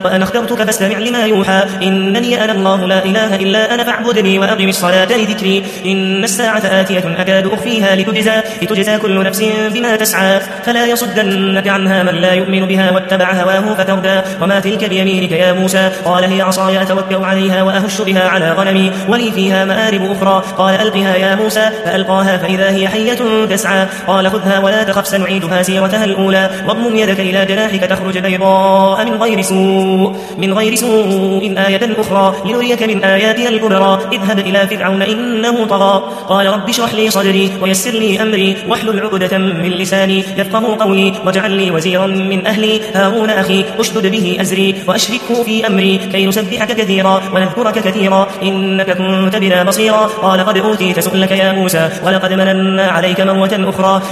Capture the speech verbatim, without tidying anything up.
وأنا اخترتك فاستمع لما يوحى إنني أنا الله لا إله إلا أنا فاعبدني وأقم الصلاة لذكري إن الساعة آتية أكاد أخفيها لتجزى, لتجزى كل نفس بما تسعى فلا يصدنك عنها من لا يؤمن بها واتبع هواه فتردى وما تلك بيمينك يا موسى قال هي عصاي أتوكأ عليها وأهش بها على غنمي ولي فيها مآرب أخرى قال ألقها يا موسى فألقاها فإذا هي حية تسعى قال خذها ولا تخف سنعيدها سيرتها الأولى واضمم يدك إلى جناحك تخرج بيضاء من غير سوء من غير سوء آية أخرى لنريك من آياتنا الكبرى اذهب إلى فرعون إنه طغى قال رب اشرح لي صدري ويسر لي أمري واحلل عقدة من لساني يفقهوا قولي واجعل لي وزيرا من أهلي هارون أخي اشدد به أزري وأشركه في أمري كي نسبحك كثيرا ونذكرك كثيرا إنك كنت بنا بصيرا قال قد أوتيت سؤلك يا موسى ولقد مننا عليك مرة أخرى